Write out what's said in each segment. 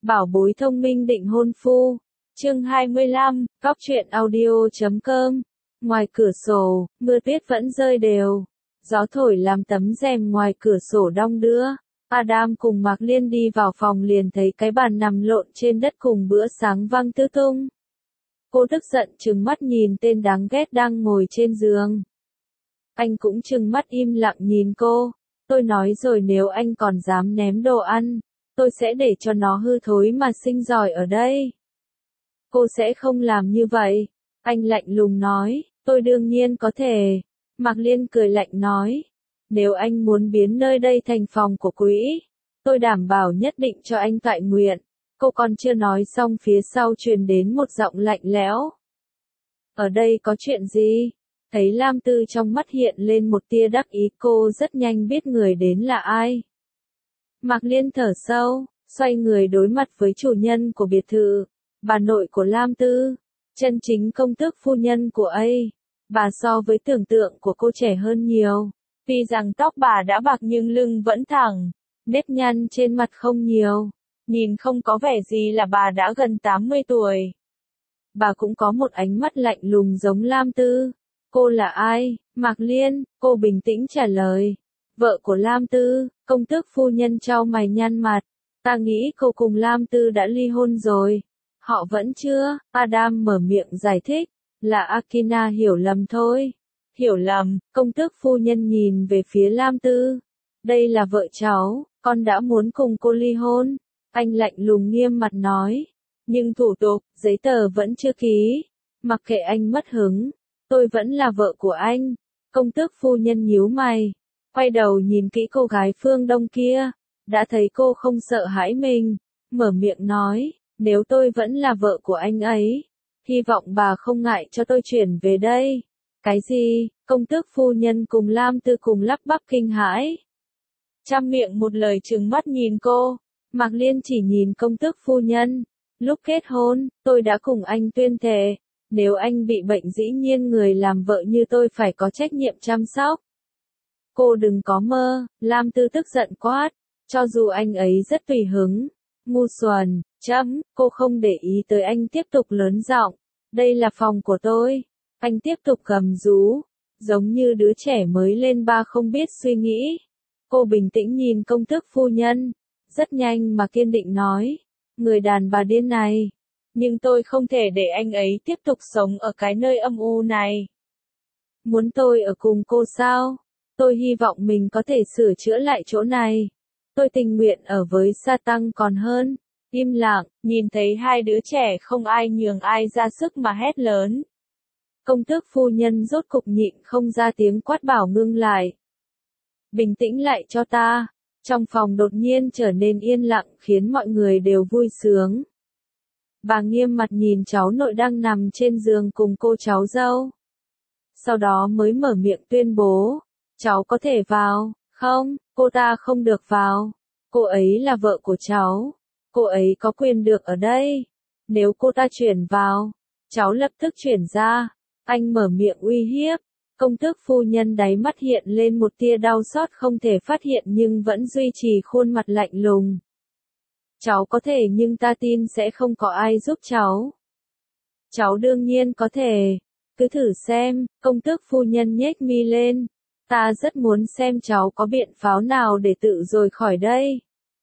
Bảo bối thông minh định hôn phu. Chương 25, Góc truyện audio.com. Ngoài cửa sổ, mưa tuyết vẫn rơi đều. Gió thổi làm tấm rèm ngoài cửa sổ đong đưa. Adam cùng Mạc Liên đi vào phòng liền thấy cái bàn nằm lộn trên đất cùng bữa sáng văng tứ tung. Cô tức giận trừng mắt nhìn tên đáng ghét đang ngồi trên giường. Anh cũng trừng mắt im lặng nhìn cô. Tôi nói rồi nếu anh còn dám ném đồ ăn, tôi sẽ để cho nó hư thối mà sinh giỏi ở đây. Cô sẽ không làm như vậy. Anh lạnh lùng nói, tôi đương nhiên có thể. Mạc Liên cười lạnh nói, nếu anh muốn biến nơi đây thành phòng của quỹ, tôi đảm bảo nhất định cho anh toại nguyện. Cô còn chưa nói xong phía sau truyền đến một giọng lạnh lẽo. Ở đây có chuyện gì? Thấy Lam Tư trong mắt hiện lên một tia đắc ý, cô rất nhanh biết người đến là ai. Mạc Liên thở sâu, xoay người đối mặt với chủ nhân của biệt thự, bà nội của Lam Tư, chân chính công tước phu nhân của ấy. Bà so với tưởng tượng của cô trẻ hơn nhiều, tuy rằng tóc bà đã bạc nhưng lưng vẫn thẳng, nếp nhăn trên mặt không nhiều, nhìn không có vẻ gì là bà đã gần 80 tuổi. Bà cũng có một ánh mắt lạnh lùng giống Lam Tư. Cô là ai? Mạc Liên, cô bình tĩnh trả lời. Vợ của Lam Tư, công tước phu nhân chau mày nhăn mặt. Ta nghĩ cô cùng Lam Tư đã ly hôn rồi. Họ vẫn chưa, Adam mở miệng giải thích. Là Akina hiểu lầm thôi. Hiểu lầm, công tước phu nhân nhìn về phía Lam Tư. Đây là vợ cháu, con đã muốn cùng cô ly hôn. Anh lạnh lùng nghiêm mặt nói. Nhưng thủ tục, giấy tờ vẫn chưa ký. Mặc kệ anh mất hứng, tôi vẫn là vợ của anh. Công tước phu nhân nhíu mày, quay đầu nhìn kỹ cô gái phương Đông kia, đã thấy cô không sợ hãi mình, mở miệng nói, nếu tôi vẫn là vợ của anh ấy, hy vọng bà không ngại cho tôi chuyển về đây. Cái gì? Công tước phu nhân cùng Lam Tư cùng lắp bắp kinh hãi. Trăm miệng một lời trừng mắt nhìn cô. Mạc Liên chỉ nhìn công tước phu nhân. Lúc kết hôn, tôi đã cùng anh tuyên thệ, nếu anh bị bệnh dĩ nhiên người làm vợ như tôi phải có trách nhiệm chăm sóc. Cô đừng có mơ, Lam Tư tức giận quát, cho dù anh ấy rất tùy hứng. Ngu xuẩn, cô không để ý tới anh tiếp tục lớn giọng, đây là phòng của tôi. Anh tiếp tục gầm rú, giống như đứa trẻ mới lên ba không biết suy nghĩ. Cô bình tĩnh nhìn công tước phu nhân, rất nhanh mà kiên định nói, người đàn bà điên này. Nhưng tôi không thể để anh ấy tiếp tục sống ở cái nơi âm u này. Muốn tôi ở cùng cô sao? Tôi hy vọng mình có thể sửa chữa lại chỗ này. Tôi tình nguyện ở với sa tăng còn hơn. Im lặng, nhìn thấy hai đứa trẻ không ai nhường ai ra sức mà hét lớn. Công tước phu nhân rốt cục nhịn không ra tiếng quát bảo ngưng lại. Bình tĩnh lại cho ta. Trong phòng đột nhiên trở nên yên lặng khiến mọi người đều vui sướng. Bà nghiêm mặt nhìn cháu nội đang nằm trên giường cùng cô cháu dâu. Sau đó mới mở miệng tuyên bố, cháu có thể vào, không, cô ta không được vào. Cô ấy là vợ của cháu. Cô ấy có quyền được ở đây. Nếu cô ta chuyển vào, cháu lập tức chuyển ra. Anh mở miệng uy hiếp. Công tước phu nhân đáy mắt hiện lên một tia đau xót không thể phát hiện nhưng vẫn duy trì khuôn mặt lạnh lùng. Cháu có thể nhưng ta tin sẽ không có ai giúp cháu. Cháu đương nhiên có thể. Cứ thử xem, công tước phu nhân nhếch mi lên. Ta rất muốn xem cháu có biện pháo nào để tự rồi khỏi đây.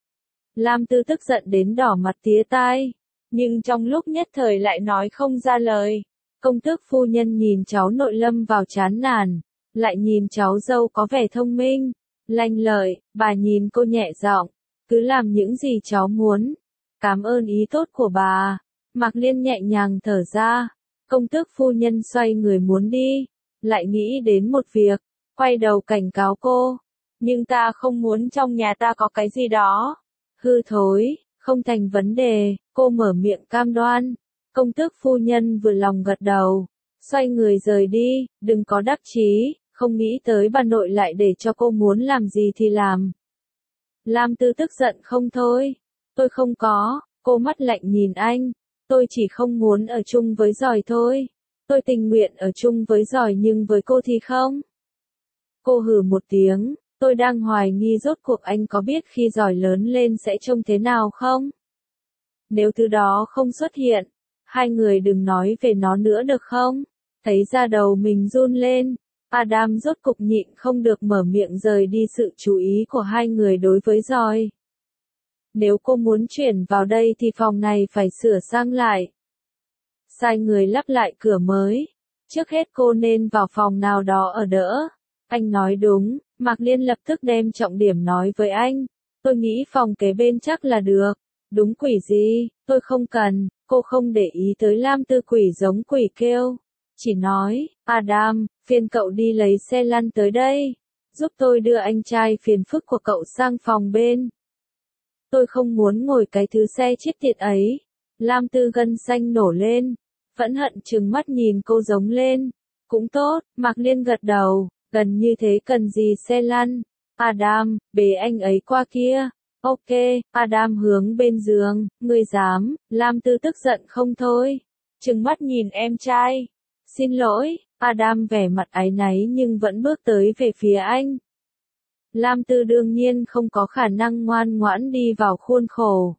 Lam Tư tức giận đến đỏ mặt tía tai, nhưng trong lúc nhất thời lại nói không ra lời. Công tước phu nhân nhìn cháu nội lâm vào chán nản, lại nhìn cháu dâu có vẻ thông minh, lanh lợi, bà nhìn cô nhẹ giọng, cứ làm những gì cháu muốn. Cảm ơn ý tốt của bà. Mạc Liên nhẹ nhàng thở ra. Công tước phu nhân xoay người muốn đi, lại nghĩ đến một việc, quay đầu cảnh cáo cô. Nhưng ta không muốn trong nhà ta có cái gì đó hư thối, không thành vấn đề, cô mở miệng cam đoan. Công tước phu nhân vừa lòng gật đầu, xoay người rời đi, đừng có đắc chí, không nghĩ tới bà nội lại để cho cô muốn làm gì thì làm. Lam Tư tức giận không thôi, tôi không có, cô mắt lạnh nhìn anh, tôi chỉ không muốn ở chung với giỏi thôi, tôi tình nguyện ở chung với giỏi nhưng với cô thì không. Cô hừ một tiếng, tôi đang hoài nghi rốt cuộc anh có biết khi giỏi lớn lên sẽ trông thế nào không? Nếu thứ đó không xuất hiện, hai người đừng nói về nó nữa được không? Thấy da đầu mình run lên, Adam rốt cục nhịn không được mở miệng rời đi sự chú ý của hai người đối với Joy. Nếu cô muốn chuyển vào đây thì phòng này phải sửa sang lại. Sai người lắp lại cửa mới. Trước hết cô nên vào phòng nào đó ở đỡ. Anh nói đúng, Mạc Liên lập tức đem trọng điểm nói với anh. Tôi nghĩ phòng kế bên chắc là được. Đúng quỷ gì, tôi không cần, cô không để ý tới Lam Tư quỷ giống quỷ kêu. Chỉ nói, Adam, phiền cậu đi lấy xe lăn tới đây. Giúp tôi đưa anh trai phiền phức của cậu sang phòng bên. Tôi không muốn ngồi cái thứ xe chết tiệt ấy. Lam Tư gân xanh nổ lên. Phẫn hận trừng mắt nhìn cô giống lên. Cũng tốt, Mạc Liên gật đầu, gần như thế cần gì xe lăn. Adam, bế anh ấy qua kia. Ok, Adam hướng bên giường, ngươi dám, Lam Tư tức giận không thôi. Trừng mắt nhìn em trai. Xin lỗi, Adam vẻ mặt áy náy nhưng vẫn bước tới về phía anh. Lam Tư đương nhiên không có khả năng ngoan ngoãn đi vào khuôn khổ.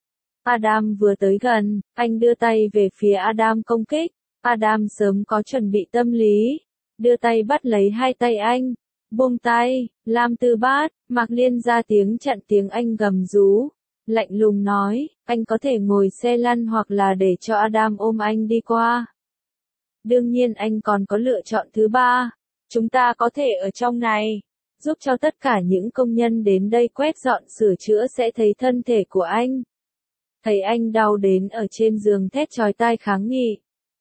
Adam vừa tới gần, anh đưa tay về phía Adam công kích. Adam sớm có chuẩn bị tâm lý, đưa tay bắt lấy hai tay anh. Buông tay, Lam Tư bát, Mạc Liên ra tiếng chặn tiếng anh gầm rú. Lạnh lùng nói, anh có thể ngồi xe lăn hoặc là để cho Adam ôm anh đi qua. Đương nhiên anh còn có lựa chọn thứ ba. Chúng ta có thể ở trong này, giúp cho tất cả những công nhân đến đây quét dọn sửa chữa sẽ thấy thân thể của anh. Thấy anh đau đến ở trên giường thét chói tai kháng nghị.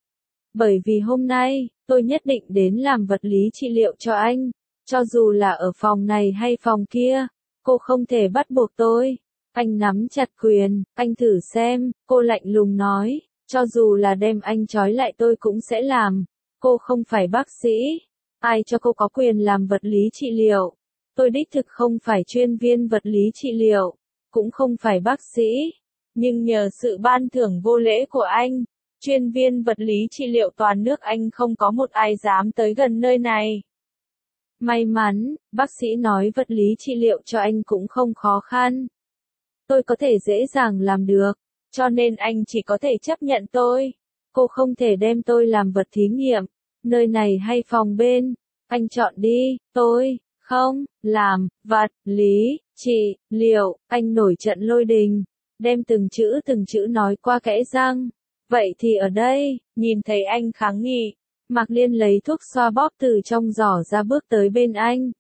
Bởi vì hôm nay, tôi nhất định đến làm vật lý trị liệu cho anh. Cho dù là ở phòng này hay phòng kia, cô không thể bắt buộc tôi. Anh nắm chặt quyền, anh thử xem, cô lạnh lùng nói, cho dù là đem anh trói lại tôi cũng sẽ làm. Cô không phải bác sĩ. Ai cho cô có quyền làm vật lý trị liệu? Tôi đích thực không phải chuyên viên vật lý trị liệu, cũng không phải bác sĩ. Nhưng nhờ sự ban thưởng vô lễ của anh, chuyên viên vật lý trị liệu toàn nước Anh không có một ai dám tới gần nơi này. May mắn, bác sĩ nói vật lý trị liệu cho anh cũng không khó khăn. Tôi có thể dễ dàng làm được, cho nên anh chỉ có thể chấp nhận tôi. Cô không thể đem tôi làm vật thí nghiệm, nơi này hay phòng bên. Anh chọn đi, tôi, không, làm, vật, lý, trị, liệu. Anh nổi trận lôi đình, đem từng chữ nói qua kẽ răng. Vậy thì ở đây, nhìn thấy anh kháng nghị. Mạc Liên lấy thuốc xoa bóp từ trong giỏ ra bước tới bên anh.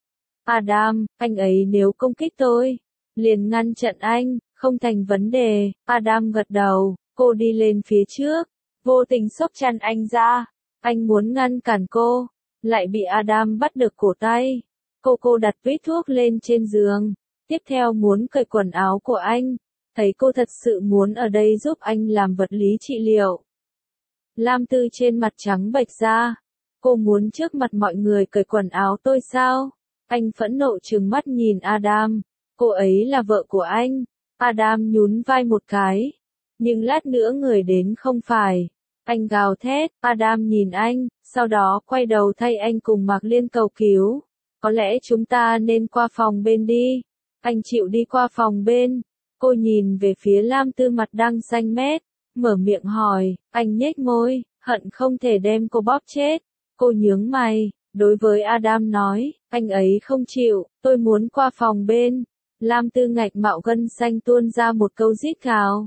Adam, anh ấy nếu công kích tôi, liền ngăn chặn anh, không thành vấn đề. Adam gật đầu, cô đi lên phía trước, vô tình xốc chăn anh ra. Anh muốn ngăn cản cô, lại bị Adam bắt được cổ tay. Cô đặt vít thuốc lên trên giường, tiếp theo muốn cởi quần áo của anh. Thấy cô thật sự muốn ở đây giúp anh làm vật lý trị liệu. Lam Tư trên mặt trắng bệch ra. Cô muốn trước mặt mọi người cởi quần áo tôi sao? Anh phẫn nộ trừng mắt nhìn Adam. Cô ấy là vợ của anh. Adam nhún vai một cái. Nhưng lát nữa người đến không phải. Anh gào thét. Adam nhìn anh, sau đó quay đầu thay anh cùng Mạc Liên cầu cứu. Có lẽ chúng ta nên qua phòng bên đi. Anh chịu đi qua phòng bên. Cô nhìn về phía Lam Tư mặt đang xanh mét, mở miệng hỏi, anh nhếch môi, hận không thể đem cô bóp chết. Cô nhướng mày, đối với Adam nói, anh ấy không chịu, tôi muốn qua phòng bên. Lam Tư ngạch mạo gân xanh tuôn ra một câu rít gào.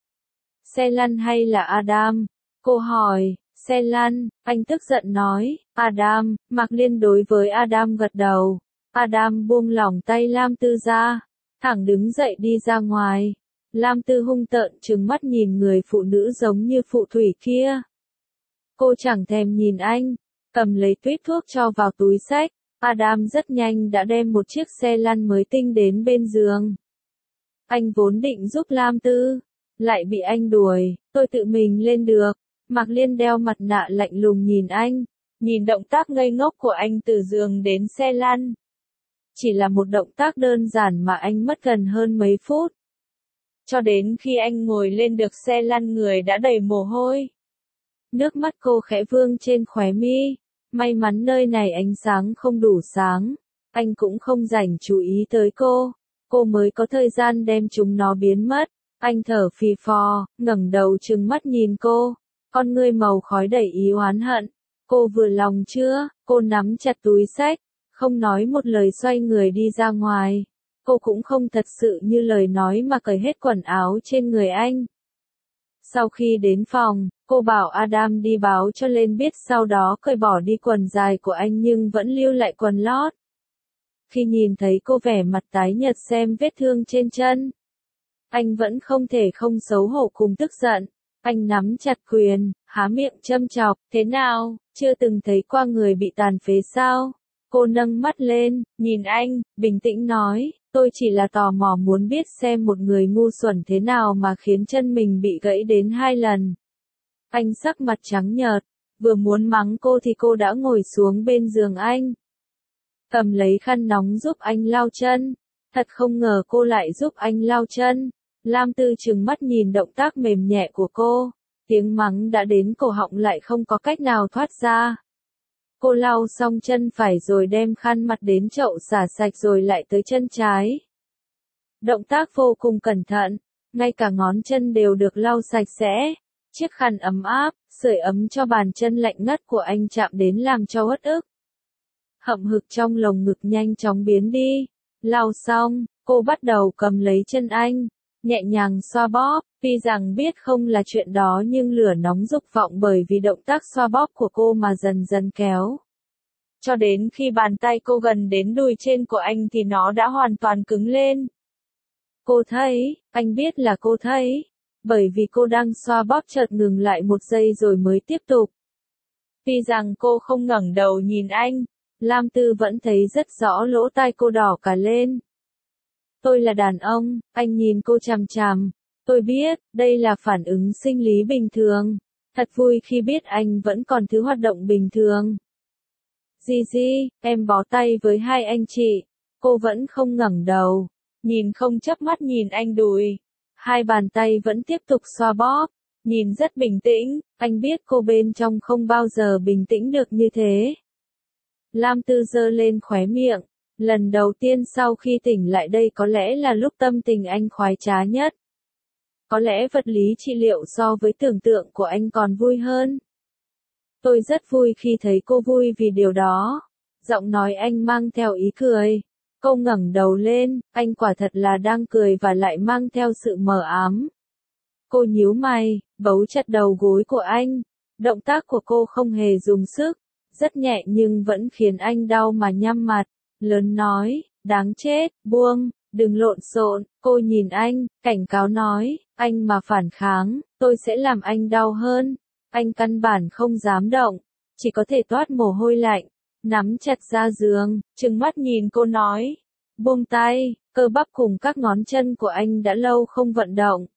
Xe lăn hay là Adam? Cô hỏi, xe lăn, anh tức giận nói, Adam. Mạc Liên đối với Adam gật đầu. Adam buông lỏng tay Lam Tư ra, thẳng đứng dậy đi ra ngoài. Lam Tư hung tợn trừng mắt nhìn người phụ nữ giống như phù thủy kia. Cô chẳng thèm nhìn anh, cầm lấy tuýp thuốc cho vào túi xách. Adam rất nhanh đã đem một chiếc xe lăn mới tinh đến bên giường. Anh vốn định giúp Lam Tư, lại bị anh đuổi, tôi tự mình lên được. Mạc Liên đeo mặt nạ lạnh lùng nhìn anh, nhìn động tác ngây ngốc của anh từ giường đến xe lăn. Chỉ là một động tác đơn giản mà anh mất gần hơn mấy phút. Cho đến khi anh ngồi lên được xe lăn người đã đầy mồ hôi. Nước mắt cô khẽ vương trên khóe mi. May mắn nơi này ánh sáng không đủ sáng. Anh cũng không dành chú ý tới cô. Cô mới có thời gian đem chúng nó biến mất. Anh thở phì phò, ngẩng đầu trừng mắt nhìn cô, con ngươi màu khói đầy ý oán hận. Cô vừa lòng chưa? Cô nắm chặt túi xách, không nói một lời xoay người đi ra ngoài. Cô cũng không thật sự như lời nói mà cởi hết quần áo trên người anh. Sau khi đến phòng, cô bảo Adam đi báo cho Lên biết, sau đó cởi bỏ đi quần dài của anh nhưng vẫn lưu lại quần lót. Khi nhìn thấy cô vẻ mặt tái nhợt xem vết thương trên chân, anh vẫn không thể không xấu hổ cùng tức giận. Anh nắm chặt quyền, há miệng châm chọc, thế nào, chưa từng thấy qua người bị tàn phế sao? Cô nâng mắt lên, nhìn anh, bình tĩnh nói, tôi chỉ là tò mò muốn biết xem một người ngu xuẩn thế nào mà khiến chân mình bị gãy đến 2 lần. Anh sắc mặt trắng nhợt, vừa muốn mắng cô thì cô đã ngồi xuống bên giường anh. Cầm lấy khăn nóng giúp anh lau chân. Thật không ngờ cô lại giúp anh lau chân. Lam Tư trừng mắt nhìn động tác mềm nhẹ của cô. Tiếng mắng đã đến cổ họng lại không có cách nào thoát ra. Cô lau xong chân phải rồi đem khăn mặt đến chậu xả sạch rồi lại tới chân trái. Động tác vô cùng cẩn thận, ngay cả ngón chân đều được lau sạch sẽ. Chiếc khăn ấm áp, sưởi ấm cho bàn chân lạnh ngắt của anh chạm đến làm cho uất ức. Hậm hực trong lồng ngực nhanh chóng biến đi. Lau xong, cô bắt đầu cầm lấy chân anh, nhẹ nhàng xoa bóp. Tuy rằng biết không là chuyện đó nhưng lửa nóng dục vọng bởi vì động tác xoa bóp của cô mà dần dần kéo. Cho đến khi bàn tay cô gần đến đùi trên của anh thì nó đã hoàn toàn cứng lên. Cô thấy, anh biết là cô thấy, bởi vì cô đang xoa bóp chợt ngừng lại một giây rồi mới tiếp tục. Tuy rằng cô không ngẩng đầu nhìn anh, Lam Tư vẫn thấy rất rõ lỗ tai cô đỏ cả lên. Tôi là đàn ông, anh nhìn cô chằm chằm. Tôi biết, đây là phản ứng sinh lý bình thường. Thật vui khi biết anh vẫn còn thứ hoạt động bình thường. Gigi, em bó tay với hai anh chị. Cô vẫn không ngẩng đầu, nhìn không chớp mắt nhìn anh đùi. Hai bàn tay vẫn tiếp tục xoa bóp, nhìn rất bình tĩnh, anh biết cô bên trong không bao giờ bình tĩnh được như thế. Lam Tư giơ lên khóe miệng, lần đầu tiên sau khi tỉnh lại đây có lẽ là lúc tâm tình anh khoái trá nhất. Có lẽ vật lý trị liệu so với tưởng tượng của anh còn vui hơn. Tôi rất vui khi thấy cô vui vì điều đó. Giọng nói anh mang theo ý cười. Cô ngẩng đầu lên, anh quả thật là đang cười và lại mang theo sự mờ ám. Cô nhíu mày, bấu chặt đầu gối của anh. Động tác của cô không hề dùng sức, rất nhẹ nhưng vẫn khiến anh đau mà nhăn mặt. Lớn nói, đáng chết, buông, đừng lộn xộn. Cô nhìn anh, cảnh cáo nói, anh mà phản kháng, tôi sẽ làm anh đau hơn. Anh căn bản không dám động, chỉ có thể toát mồ hôi lạnh, nắm chặt ra giường, trừng mắt nhìn cô nói, buông tay. Cơ bắp cùng các ngón chân của anh đã lâu không vận động.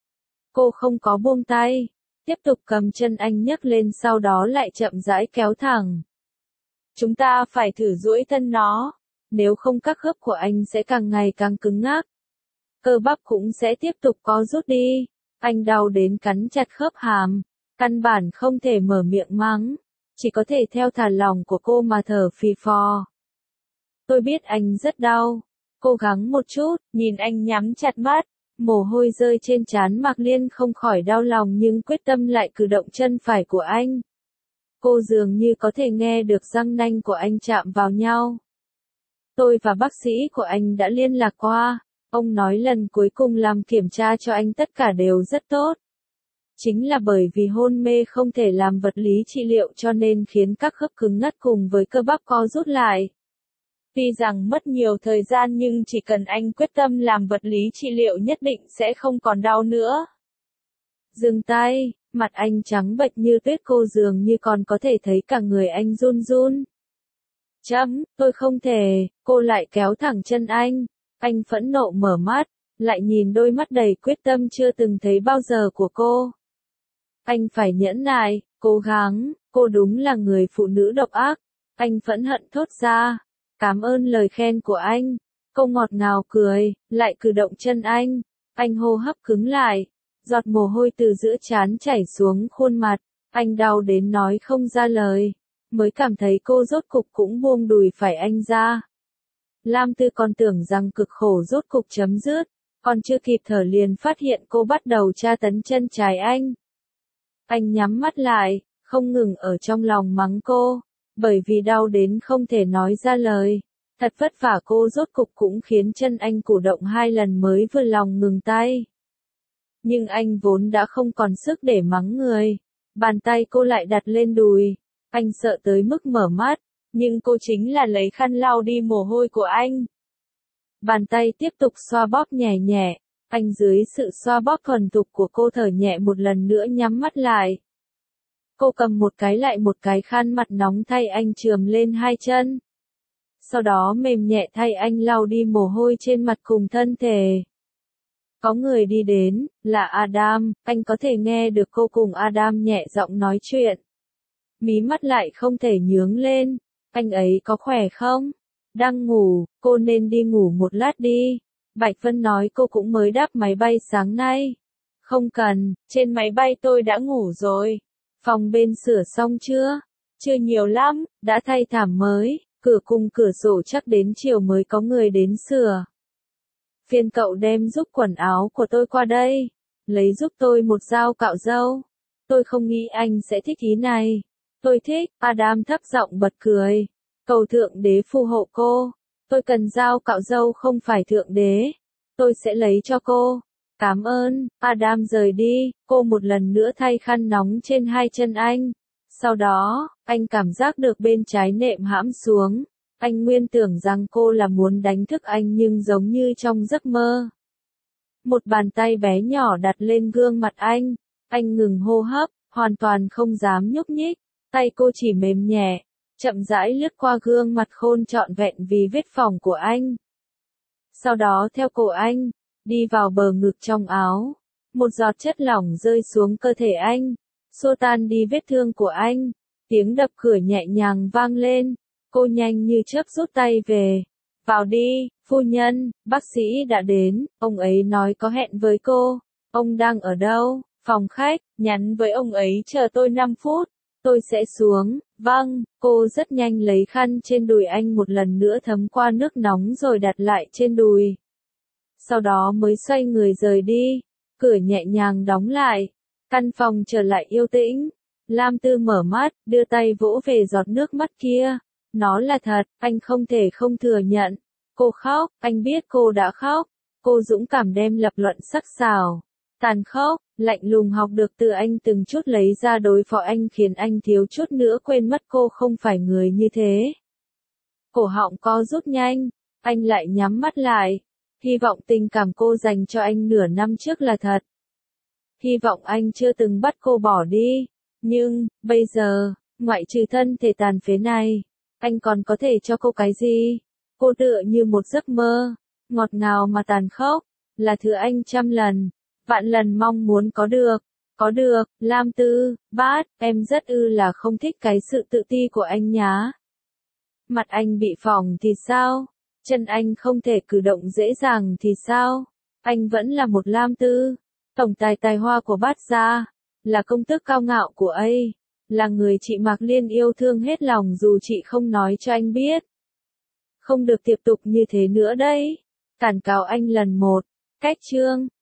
Cô không có buông tay, tiếp tục cầm chân anh nhấc lên sau đó lại chậm rãi kéo thẳng. Chúng ta phải thử duỗi thân nó, nếu không các khớp của anh sẽ càng ngày càng cứng ngắc. Cơ bắp cũng sẽ tiếp tục co rút đi. Anh đau đến cắn chặt khớp hàm, căn bản không thể mở miệng mắng, chỉ có thể theo thả lỏng của cô mà thở phì phò. Tôi biết anh rất đau. Cố gắng một chút, nhìn anh nhắm chặt mắt, mồ hôi rơi trên trán Mạc Liên không khỏi đau lòng nhưng quyết tâm lại cử động chân phải của anh. Cô dường như có thể nghe được răng nanh của anh chạm vào nhau. Tôi và bác sĩ của anh đã liên lạc qua, ông nói lần cuối cùng làm kiểm tra cho anh tất cả đều rất tốt. Chính là bởi vì hôn mê không thể làm vật lý trị liệu cho nên khiến các khớp cứng ngắt cùng với cơ bắp co rút lại. Tuy rằng mất nhiều thời gian nhưng chỉ cần anh quyết tâm làm vật lý trị liệu nhất định sẽ không còn đau nữa. Dừng tay, mặt anh trắng bệch như tuyết, cô dường như còn có thể thấy cả người anh run run. Tôi không thể. Cô lại kéo thẳng chân anh. Anh phẫn nộ mở mắt, lại nhìn đôi mắt đầy quyết tâm chưa từng thấy bao giờ của cô. Anh phải nhẫn nại, cố gắng, cô đúng là người phụ nữ độc ác. Anh phẫn hận thốt ra. Cảm ơn lời khen của anh. Cô ngọt ngào cười, lại cử động chân anh. Anh hô hấp cứng lại, giọt mồ hôi từ giữa trán chảy xuống khuôn mặt. Anh đau đến nói không ra lời, mới cảm thấy cô rốt cục cũng buông đùi phải anh ra. Lam Tư còn tưởng rằng cực khổ rốt cục chấm dứt. Còn chưa kịp thở liền phát hiện cô bắt đầu tra tấn chân trái anh. Anh nhắm mắt lại, không ngừng ở trong lòng mắng cô, bởi vì đau đến không thể nói ra lời. Thật vất vả cô rốt cục cũng khiến chân anh cử động 2 lần mới vừa lòng ngừng tay. Nhưng anh vốn đã không còn sức để mắng người. Bàn tay cô lại đặt lên đùi. Anh sợ tới mức mở mắt, nhưng cô chính là lấy khăn lau đi mồ hôi của anh. Bàn tay tiếp tục xoa bóp nhẹ nhẹ. Anh dưới sự xoa bóp thuần thục của cô thở nhẹ một lần nữa nhắm mắt lại. Cô cầm một cái lại một cái khăn mặt nóng thay anh chườm lên 2 chân. Sau đó mềm nhẹ thay anh lau đi mồ hôi trên mặt cùng thân thể. Có người đi đến, là Adam, anh có thể nghe được cô cùng Adam nhẹ giọng nói chuyện. Mí mắt lại không thể nhướng lên, anh ấy có khỏe không? Đang ngủ, cô nên đi ngủ một lát đi. Bạch Vân nói cô cũng mới đáp máy bay sáng nay. Không cần, trên máy bay tôi đã ngủ rồi. Phòng bên sửa xong chưa? Chưa nhiều lắm, đã thay thảm mới, cửa cùng cửa sổ chắc đến chiều mới có người đến sửa. Phiền cậu đem giúp quần áo của tôi qua đây, lấy giúp tôi một dao cạo râu. Tôi không nghĩ anh sẽ thích ý này. Tôi thích, Adam thấp giọng bật cười. Cầu thượng đế phù hộ cô. Tôi cần dao cạo râu không phải thượng đế. Tôi sẽ lấy cho cô. Cảm ơn, Adam rời đi, cô một lần nữa thay khăn nóng trên 2 chân anh. Sau đó, anh cảm giác được bên trái nệm hãm xuống. Anh nguyên tưởng rằng cô là muốn đánh thức anh nhưng giống như trong giấc mơ. Một bàn tay bé nhỏ đặt lên gương mặt anh ngừng hô hấp, hoàn toàn không dám nhúc nhích, tay cô chỉ mềm nhẹ, chậm rãi lướt qua gương mặt khôn trọn vẹn vì vết phỏng của anh. Sau đó theo cổ anh, đi vào bờ ngực trong áo, một giọt chất lỏng rơi xuống cơ thể anh, xua tan đi vết thương của anh, tiếng đập cửa nhẹ nhàng vang lên. Cô nhanh như chớp rút tay về. Vào đi, phu nhân, bác sĩ đã đến, ông ấy nói có hẹn với cô. Ông đang ở đâu? Phòng khách, nhắn với ông ấy chờ tôi 5 phút. Tôi sẽ xuống, vâng, cô rất nhanh lấy khăn trên đùi anh một lần nữa thấm qua nước nóng rồi đặt lại trên đùi. Sau đó mới xoay người rời đi, cửa nhẹ nhàng đóng lại, căn phòng trở lại yên tĩnh. Lam Tư mở mắt, đưa tay vỗ về giọt nước mắt kia. Nó là thật, anh không thể không thừa nhận. Cô khóc, anh biết cô đã khóc. Cô dũng cảm đem lập luận sắc sảo, tàn khốc, lạnh lùng học được từ anh từng chút lấy ra đối phó anh khiến anh thiếu chút nữa quên mất cô không phải người như thế. Cổ họng co rút nhanh, anh lại nhắm mắt lại. Hy vọng tình cảm cô dành cho anh nửa năm trước là thật. Hy vọng anh chưa từng bắt cô bỏ đi. Nhưng, bây giờ, ngoại trừ thân thể tàn phế này, anh còn có thể cho cô cái gì? Cô tựa như một giấc mơ, ngọt ngào mà tàn khốc, là thứ anh trăm lần, vạn lần mong muốn có được. Có được, Lam Tư, bát, em rất là không thích cái sự tự ti của anh nhá. Mặt anh bị phỏng thì sao? Chân anh không thể cử động dễ dàng thì sao? Anh vẫn là một Lam Tư, tổng tài tài hoa của bát gia, là công tước cao ngạo của ấy. Là người chị Mạc Liên yêu thương hết lòng dù chị không nói cho anh biết. Không được tiếp tục như thế nữa đấy. Cản cáo anh lần 1. Cách chương